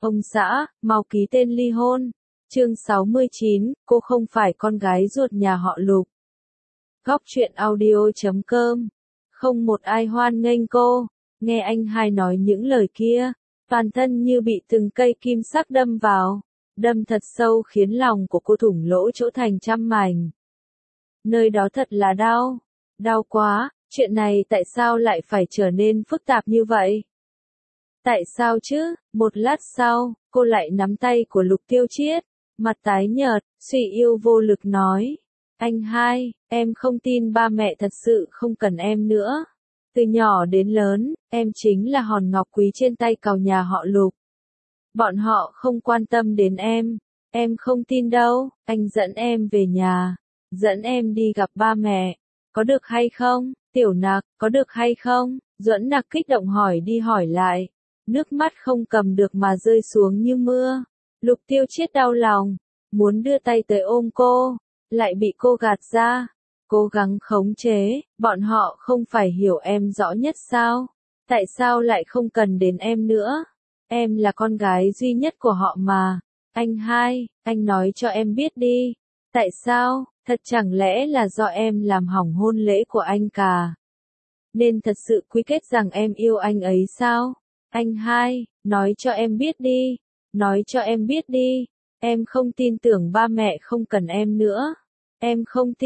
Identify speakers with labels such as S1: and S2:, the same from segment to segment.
S1: Ông xã, mau ký tên ly hôn. Chương 69, cô không phải con gái ruột nhà họ Lục. Góc truyện audio.com. Không một ai hoan nghênh cô. Nghe anh hai nói những lời kia, toàn thân như bị từng cây kim sắc đâm vào, đâm thật sâu khiến lòng của cô thủng lỗ chỗ thành trăm mảnh. Nơi đó thật là đau, đau quá, chuyện này tại sao lại phải trở nên phức tạp như vậy? Tại sao chứ? Một lát sau, cô lại nắm tay của Lục Tiêu Chiết, mặt tái nhợt, suy yếu vô lực nói. Anh hai, em không tin ba mẹ thật sự không cần em nữa. Từ nhỏ đến lớn, em chính là hòn ngọc quý trên tay cào nhà họ Lục. Bọn họ không quan tâm đến em không tin đâu, anh dẫn em về nhà, dẫn em đi gặp ba mẹ, có được hay không? Tiểu Nặc, có được hay không? Duẫn Nặc kích động hỏi đi hỏi lại, nước mắt không cầm được mà rơi xuống như mưa. Lục Tiêu Chiết đau lòng, muốn đưa tay tới ôm cô, lại bị cô gạt ra. Cố gắng khống chế, bọn họ không phải hiểu em rõ nhất sao? Tại sao lại không cần đến em nữa? Em là con gái duy nhất của họ mà. Anh hai, anh nói cho em biết đi. Tại sao? Thật chẳng lẽ là do em làm hỏng hôn lễ của anh cả? Nên thật sự quy kết rằng em yêu anh ấy sao? Anh hai, nói cho em biết đi. Nói cho em biết đi. Em không tin tưởng ba mẹ không cần em nữa. Em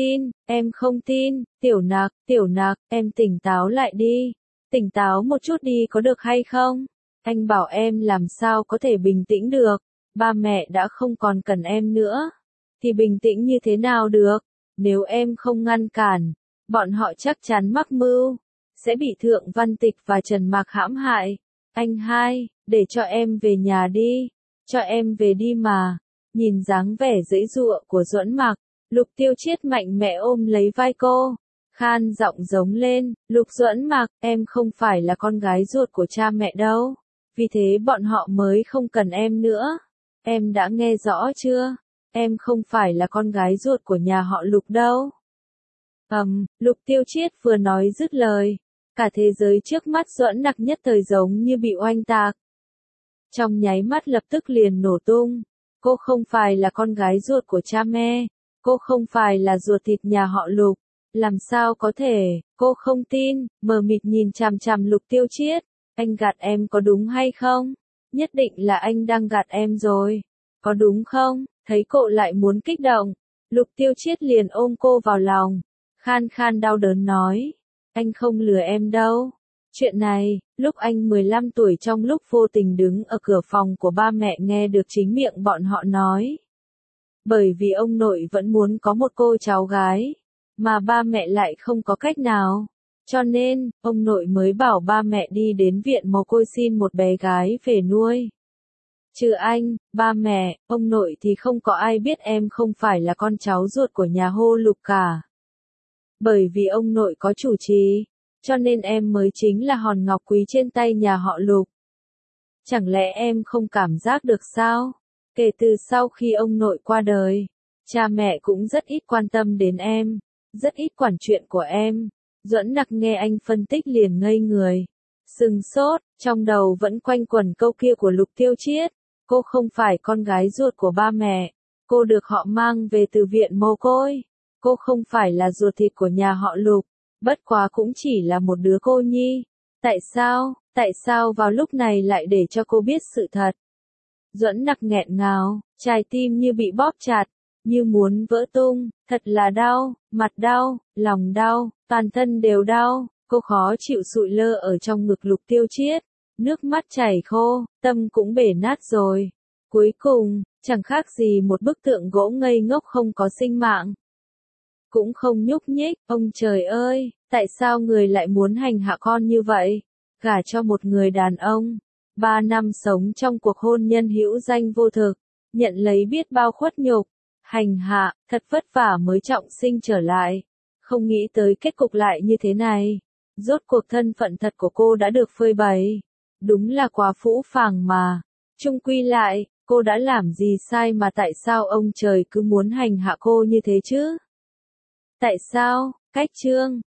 S1: không tin, Tiểu Nặc, em tỉnh táo lại đi. Tỉnh táo một chút đi có được hay không? Anh bảo em làm sao có thể bình tĩnh được. Ba mẹ đã không còn cần em nữa. Thì bình tĩnh như thế nào được? Nếu em không ngăn cản, bọn họ chắc chắn mắc mưu. Sẽ bị Thượng Văn Tịch và Trần Mạc hãm hại. Anh hai, để cho em về nhà đi. Cho em về đi mà. Nhìn dáng vẻ giãy giụa của Duẫn Mặc, Lục Tiêu Chiết mạnh mẽ ôm lấy vai cô, khan giọng giống lên, Lục Duẫn Mặc, em không phải là con gái ruột của cha mẹ đâu, vì thế bọn họ mới không cần em nữa. Em đã nghe rõ chưa? Em không phải là con gái ruột của nhà họ Lục đâu. Lục Tiêu Chiết vừa nói dứt lời, cả thế giới trước mắt Duẫn Nặc nhất thời giống như bị oanh tạc. Trong nháy mắt lập tức liền nổ tung. Cô không phải là con gái ruột của cha mẹ. Cô không phải là ruột thịt nhà họ Lục. Làm sao có thể? Cô không tin, mờ mịt nhìn chằm chằm Lục Tiêu Chiết. Anh gạt em có đúng hay không? Nhất định là anh đang gạt em rồi. Có đúng không? Thấy cô lại muốn kích động. Lục Tiêu Chiết liền ôm cô vào lòng. Khan khan đau đớn nói. Anh không lừa em đâu. Chuyện này, lúc anh 15 tuổi trong lúc vô tình đứng ở cửa phòng của ba mẹ nghe được chính miệng bọn họ nói. Bởi vì ông nội vẫn muốn có một cô cháu gái, mà ba mẹ lại không có cách nào. Cho nên, ông nội mới bảo ba mẹ đi đến viện mồ côi xin một bé gái về nuôi. Trừ anh, ba mẹ, ông nội thì không có ai biết em không phải là con cháu ruột của nhà họ Lục cả. Bởi vì ông nội có chủ trì, cho nên em mới chính là hòn ngọc quý trên tay nhà họ Lục. Chẳng lẽ em không cảm giác được sao? Kể từ sau khi ông nội qua đời, cha mẹ cũng rất ít quan tâm đến em, rất ít quản chuyện của em. Duẫn Nặc nghe anh phân tích liền ngây người, sừng sốt, trong đầu vẫn quanh quẩn câu kia của Lục Tiêu Chiết. Cô không phải con gái ruột của ba mẹ, cô được họ mang về từ viện mồ côi. Cô không phải là ruột thịt của nhà họ Lục, bất quá cũng chỉ là một đứa cô nhi. Tại sao vào lúc này lại để cho cô biết sự thật? Duẫn Nặc nghẹn ngào, trái tim như bị bóp chặt, như muốn vỡ tung, thật là đau, mặt đau, lòng đau, toàn thân đều đau, cô khó chịu sụi lơ ở trong ngực Lục Tiêu Chiết, nước mắt chảy khô, tâm cũng bể nát rồi. Cuối cùng, chẳng khác gì một bức tượng gỗ ngây ngốc không có sinh mạng. Cũng không nhúc nhích, ông trời ơi, tại sao người lại muốn hành hạ con như vậy? Gả cho một người đàn ông. 3 năm sống trong cuộc hôn nhân hữu danh vô thực, nhận lấy biết bao khuất nhục, hành hạ, thật vất vả mới trọng sinh trở lại. Không nghĩ tới kết cục lại như thế này. Rốt cuộc thân phận thật của cô đã được phơi bày. Đúng là quá phũ phàng mà. Chung quy lại, cô đã làm gì sai mà tại sao ông trời cứ muốn hành hạ cô như thế chứ? Tại sao? Cách chương